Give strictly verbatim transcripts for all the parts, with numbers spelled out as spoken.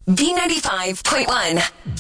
B ninety-five point one.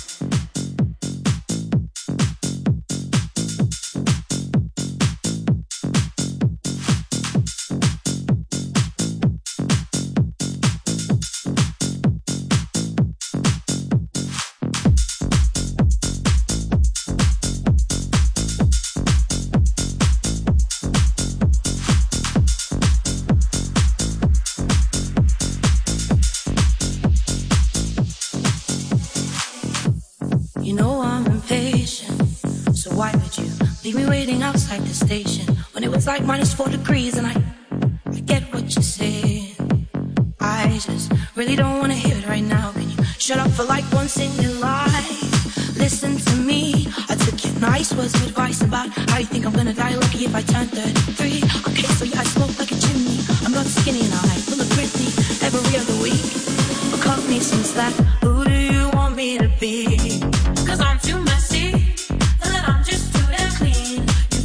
Outside the station when it was like minus four degrees, and I, I get what you're saying. I just really don't want to hear it right now. Can you shut up for like once in your life? Listen to me. I took your nice words of advice about how you think I'm gonna die lucky if I turn thirty-three. Okay, so yeah, I smoke like a chimney. I'm not skinny and I full of Britney every other week. But cut me some slack. Who do you want me to be? Cause I'm too messy, and then I'm just too damn clean.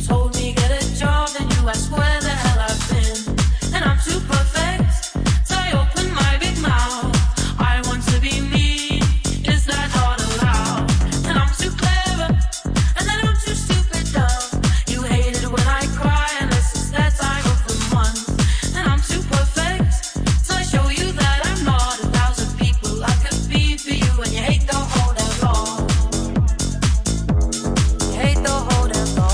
You ask where the hell I've been, and I'm too perfect, so I open my big mouth. I want to be me, is that not allowed? And I'm too clever, and then I'm too stupid dumb. You hate it when I cry, unless it's that time of the month. And I'm too perfect, so I show you that I'm not a thousand people I could be for you, and you hate the whole damn long. You hate the whole damn long.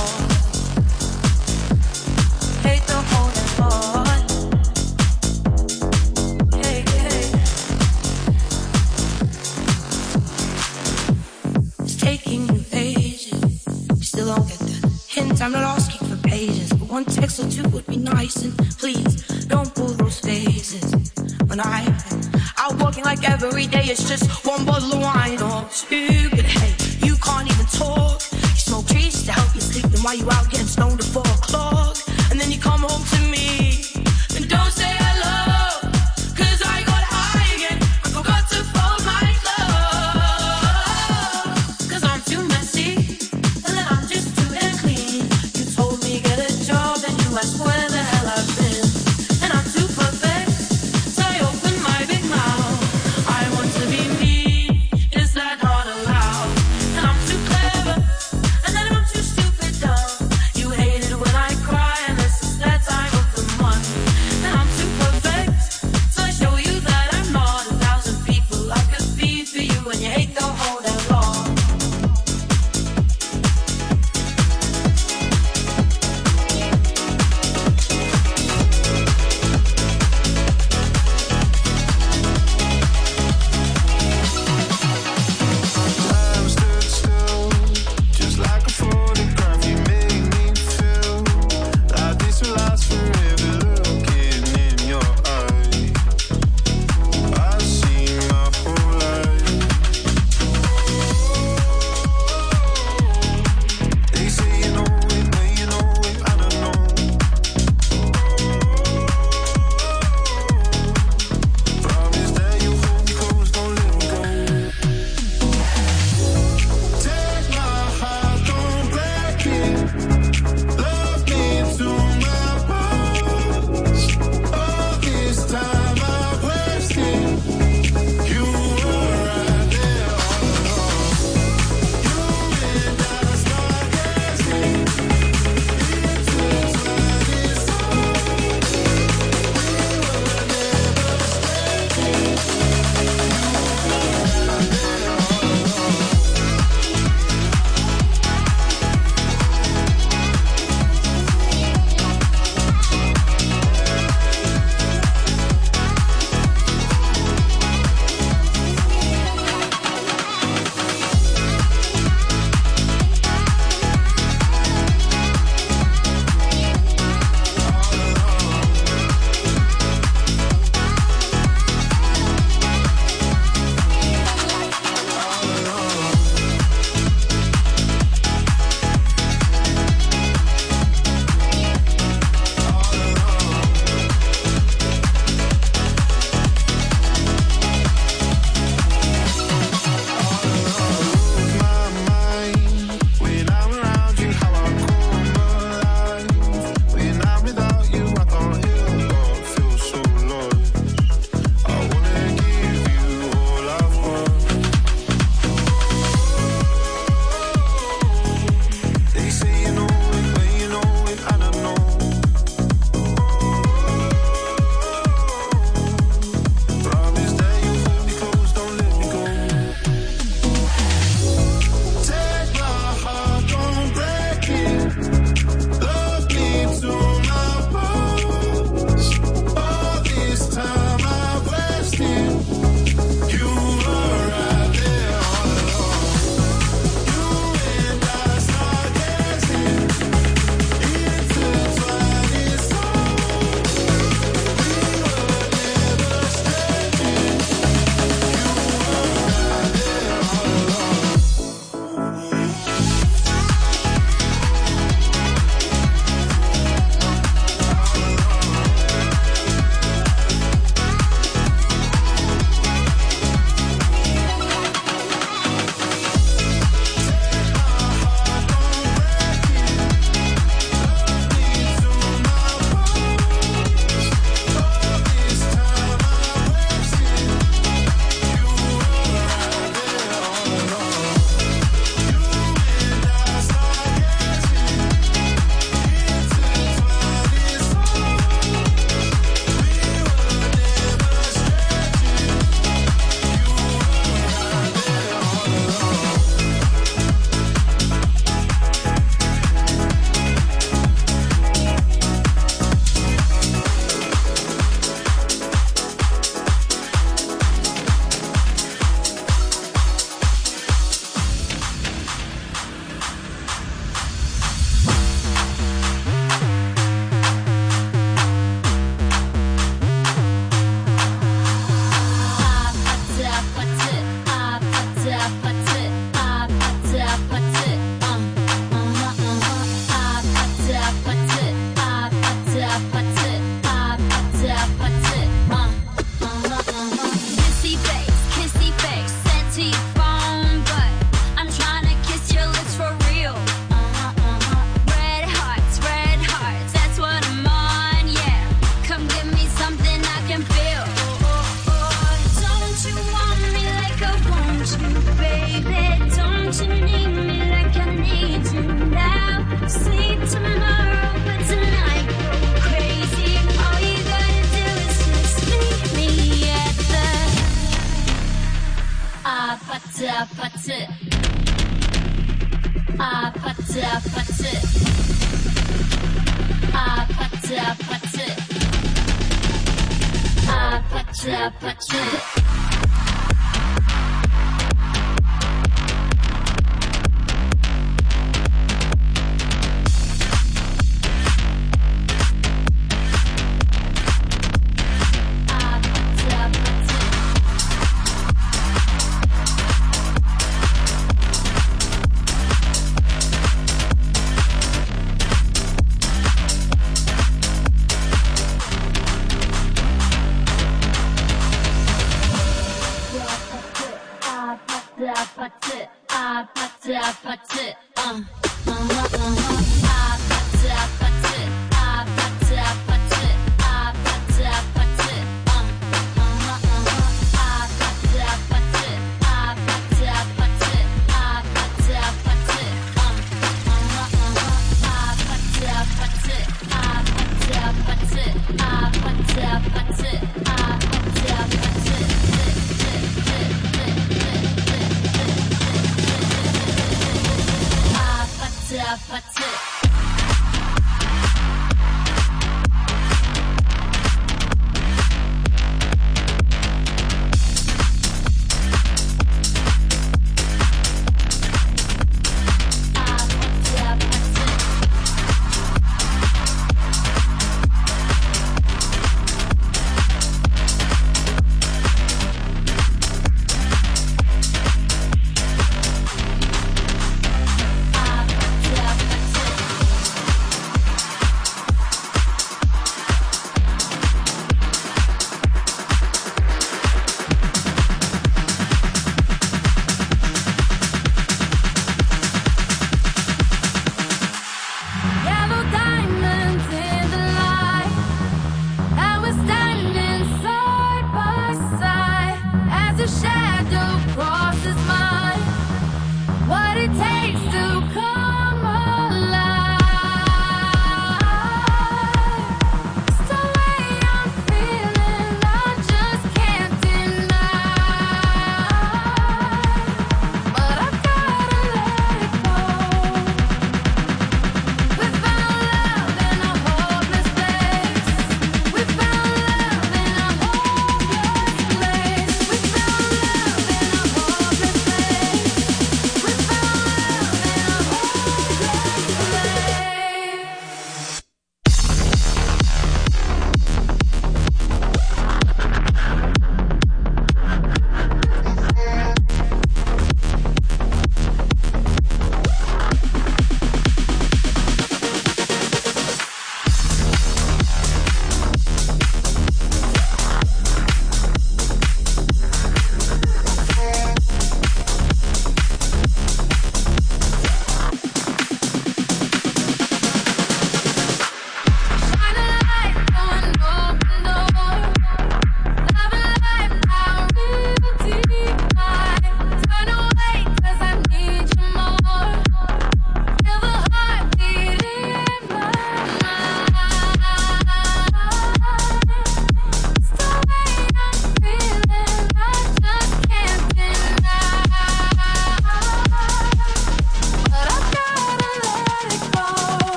I'm not asking for pages, but one text or two would be nice. And please, don't pull those faces. When I'm out walking like every day, it's just one bottle of wine or two. But hey, you can't even talk. You smoke trees to help you sleep, then why you out getting stoned at four o'clock? And then you come home to me, and don't say hello, cause I got high again. I forgot to fold my clothes. Cause I'm too messy, and then I'm just too damn clean. Get a job and you ask where the hell I've been, and I'm too perfect, so I open my big mouth. I want to be me, is that not allowed? And I'm too clever, and then I'm too stupid dumb. You hate it when I cry.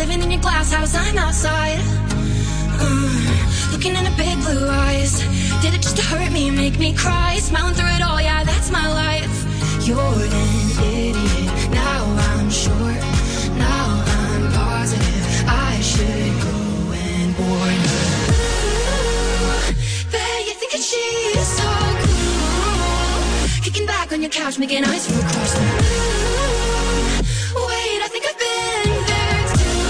living in your glass house, I'm outside. Uh, looking in the big blue eyes. Did it just to hurt me, make me cry? Smiling through it all, yeah, that's my life. You're an idiot, now I'm sure. Now I'm positive I should go and warn her. Ooh, bet you think that she is so cool. Kicking back on your couch, making ice from across the room. Wait, I think I've been there too.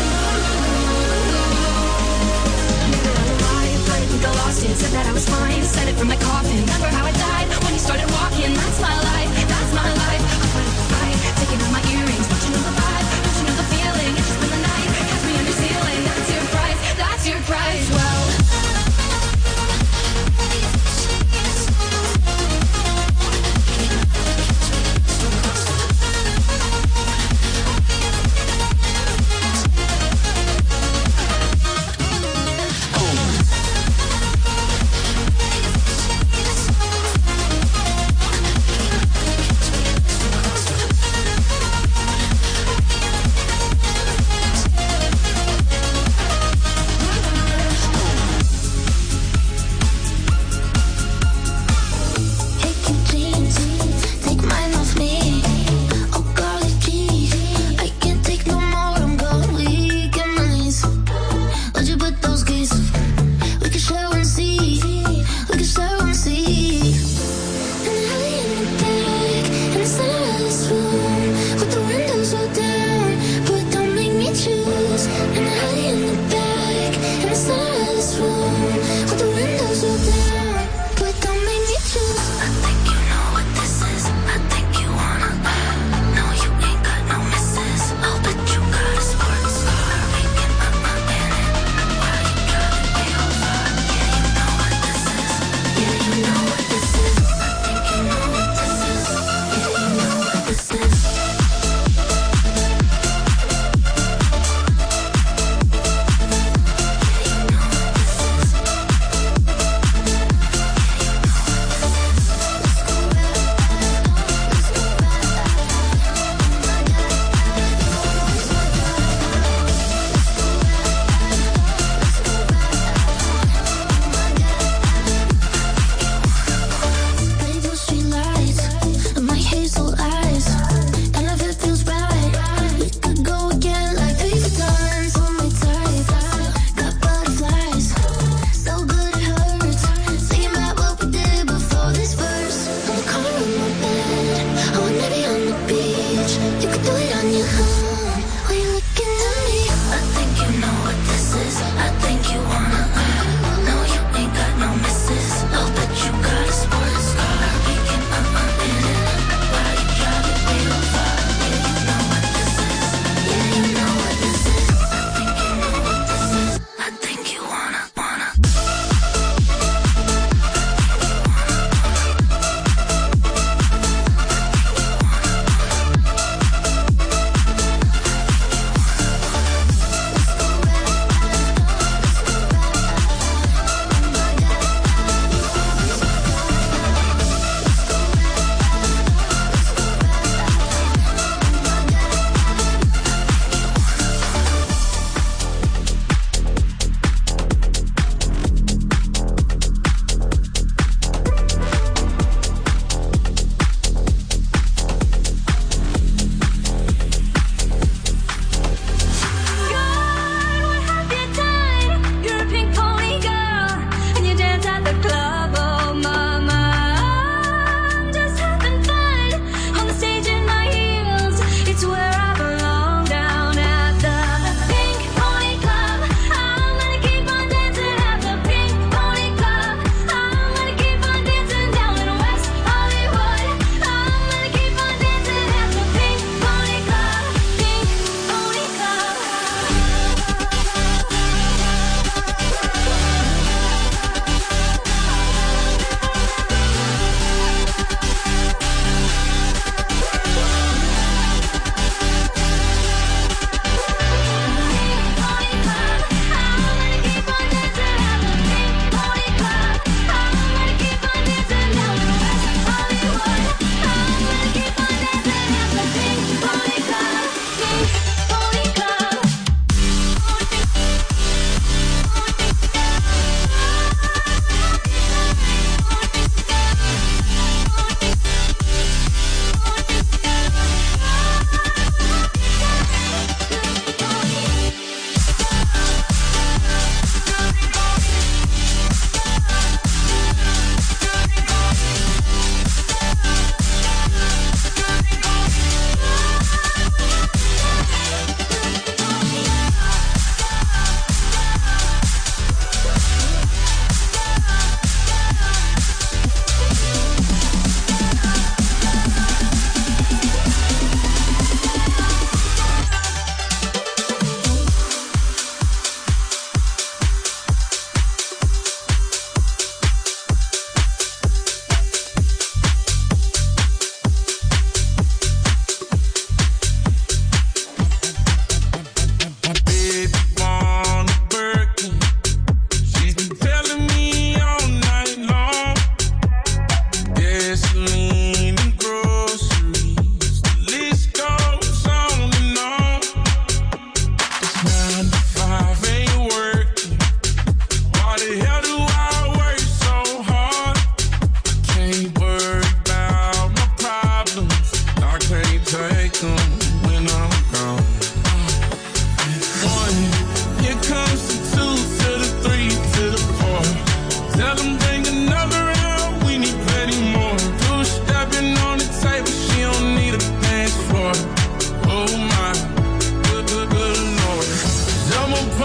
Knew that I was alive, but I think I lost it. Said that I was fine, said it from my coffin. Remember how I died when you started walking? That's my life, that's my life. I put up a fight, taking off my earrings, don't you know the vibe? Don't you know the feeling? It's just been the night, has me under ceiling. That's your price, that's your price. Well,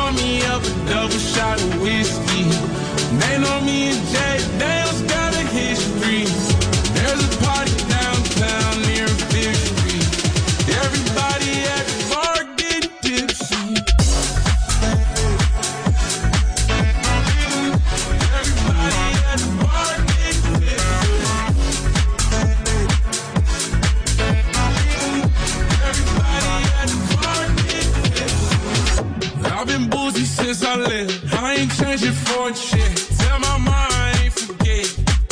pour me up a double shot of whiskey. They know me and Jay Dale's got a history. There's a party downtown near Fifth Street. Everybody at the bar getting tipsy. Everybody at the bar getting tipsy. Everybody at the bar getting tipsy. I've been boozy since I left. I ain't changing for a shit. Tell my mom I ain't forget.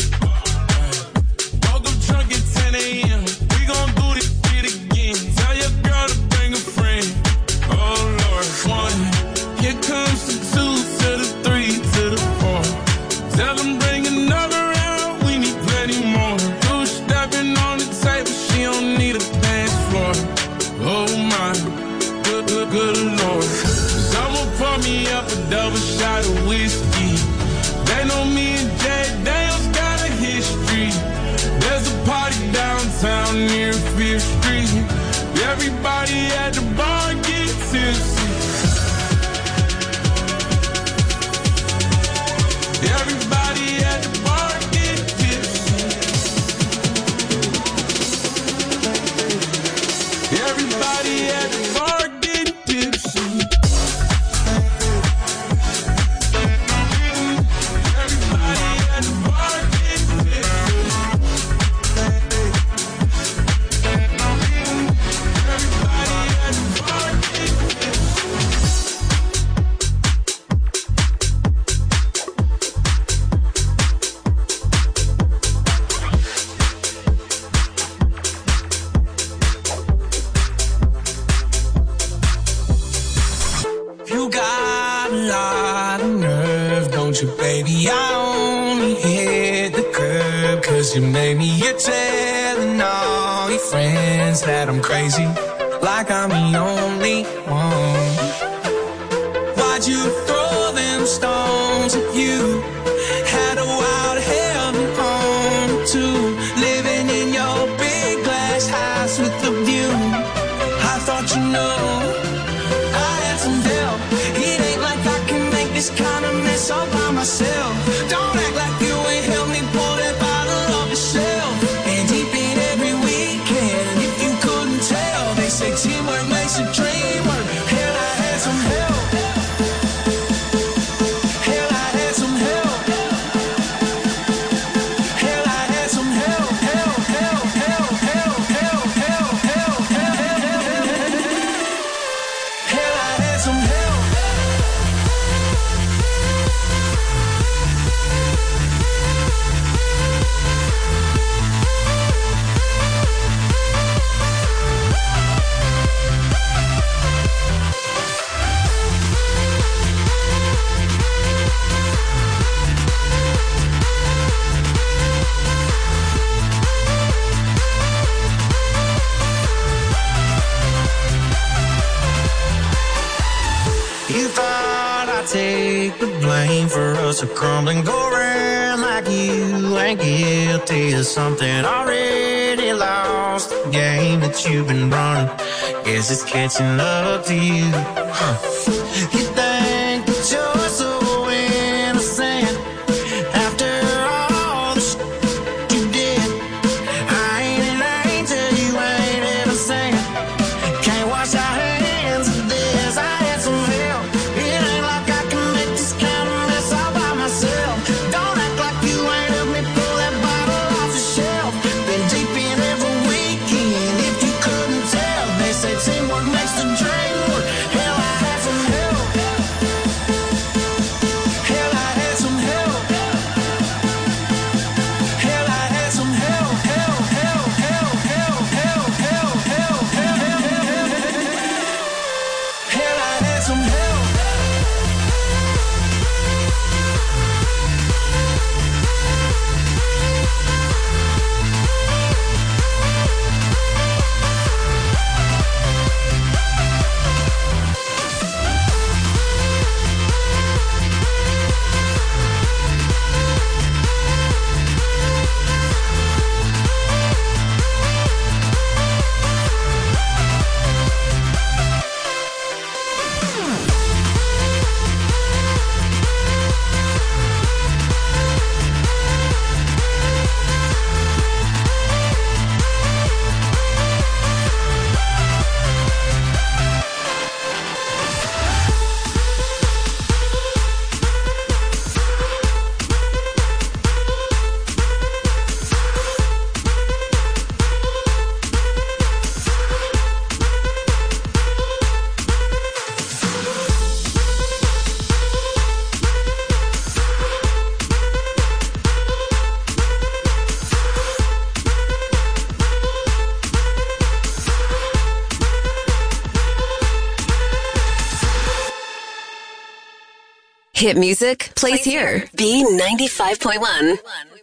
Woke up drunk at ten a.m. We gon' do this shit again. Tell your girl to bring a friend. Oh Lord, one. Here comes the two to the three to the four. Tell them bring another round. We need plenty more. Two stepping on the table. She don't need a dance floor. Oh my, good, good, good Lord. Someone pour me up a double shot of whiskey. They know me and Jay Dale's got a history. There's a party downtown near Fifth Street. Everybody at the bar get tipsy. Everybody at the bar get tipsy. Everybody at the bar get tipsy. Baby, I only hit the curb 'cause you made me. You're telling all your friends that I'm crazy, like I'm the only one. Why'd you throw them stones at you? Had a wild hell home too, living in your big glass house with a view. I thought you know I had some help. It ain't like I can make this kind of mess all by myself. Don't act like you ain't helped me pull that bottle off the shelf. And deep in every weekend, if you couldn't tell, they say teamwork makes a dream work. Hell, I had some help. Hell, I had some help. Hell, I had some help. Help, help, help, help, help, help, help, help, help. Hell, I had some help. You thought I'd take the blame for us to crumble and go around like you ain't guilty of something already lost. The game that you've been running, guess it's catching up to you. Huh. You think that you're so innocent after all the shit you did. I ain't an angel, you ain't innocent. Can't wash our hands of this. I had some help. It ain't like I can make this kind of mess all by myself. Don't act like you ain't helped me pull that bottle off the shelf. Been deep in every weekend, if you couldn't tell. They say teamwork makes the dream work. Hell, I had some Hit music plays here. B ninety-five point one.